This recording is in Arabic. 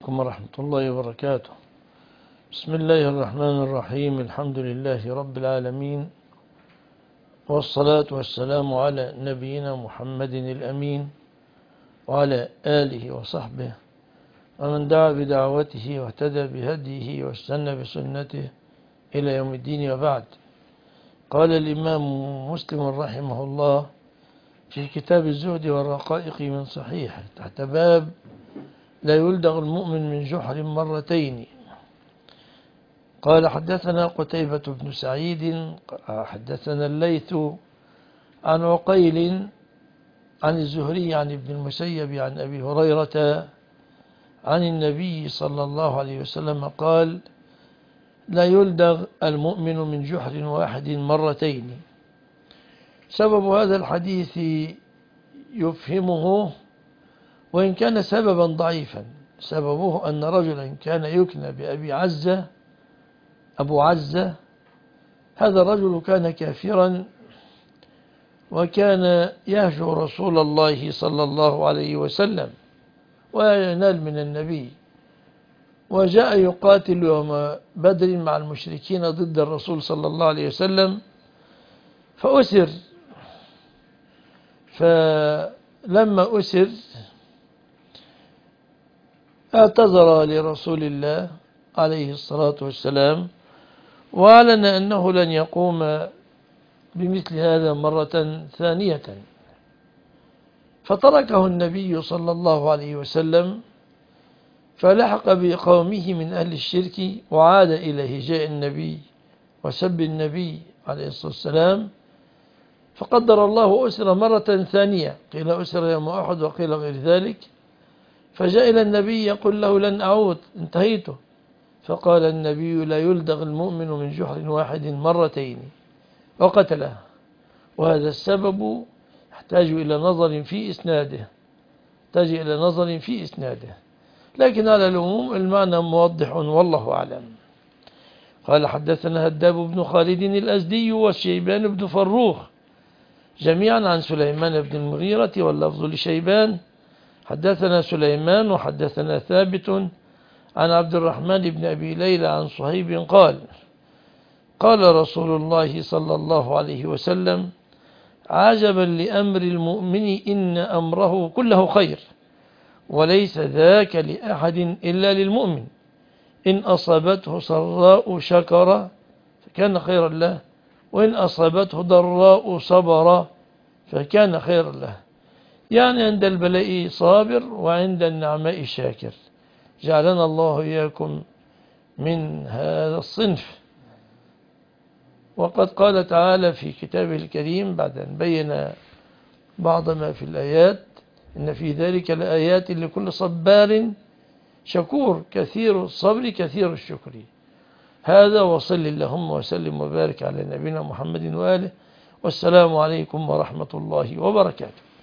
عليكم ورحمة الله وبركاته. بسم الله الرحمن الرحيم. الحمد لله رب العالمين، والصلاة والسلام على نبينا محمد الأمين وعلى آله وصحبه ومن دعا بدعوته واهتدى بهديه واستنى بسنته إلى يوم الدين. وبعد، قال الإمام مسلم رحمه الله في كتاب الزهد والرقائق من صحيح تحت باب لا يلدغ المؤمن من جحر مرتين. قال: حدثنا قتيبة بن سعيد حدثنا الليث عن عقيل عن الزهري عن ابن المسيب عن أبي هريرة عن النبي صلى الله عليه وسلم قال: لا يلدغ المؤمن من جحر واحد مرتين. سبب هذا الحديث يفهمه وإن كان سببا ضعيفا. سببه أن رجلا كان يكنى أبو عزة. هذا الرجل كان كافرا وكان يهجو رسول الله صلى الله عليه وسلم وينال من النبي، وجاء يقاتل يوم بدر مع المشركين ضد الرسول صلى الله عليه وسلم فأسر. فلما أسر اعتذر لرسول الله عليه الصلاة والسلام وأعلن أنه لن يقوم بمثل هذا مرة ثانية، فتركه النبي صلى الله عليه وسلم فلحق بقومه من أهل الشرك وعاد إلى هجاء النبي وسب النبي عليه الصلاة والسلام. فقدر الله أسر مرة ثانية، قيل أسر يوم أحد وقيل غير ذلك، فجاء إلى النبي يقول له: لن أعود، انتهيته. فقال النبي: لا يلدغ المؤمن من جحر واحد مرتين، وقتله. وهذا السبب يحتاج إلى نظر في إسناده، لكن على العموم المعنى موضح والله أعلم. قال: حدثنا هداب بن خالد الأزدي وشيبان بن فروخ جميعا عن سليمان بن المغيرة واللفظ لشيبان. حدثنا سليمان وحدثنا ثابت عن عبد الرحمن بن أبي ليلى عن صهيب قال: قال رسول الله صلى الله عليه وسلم: عجبا لأمر المؤمن إن أمره كله خير، وليس ذاك لأحد إلا للمؤمن، إن أصابته سراء شكر فكان خيرا له، وإن أصابته ضراء صبر فكان خيرا له. يعني عند البلاء صابر وعند النعماء شاكر. جعلنا الله إياكم من هذا الصنف. وقد قال تعالى في كتابه الكريم بعد أن بين بعض ما في الآيات: إن في ذلك لآيات لكل صبار شكور، كثير الصبر كثير الشكر. هذا، وصل اللهم وسلم وبارك على نبينا محمد وآله، والسلام عليكم ورحمة الله وبركاته.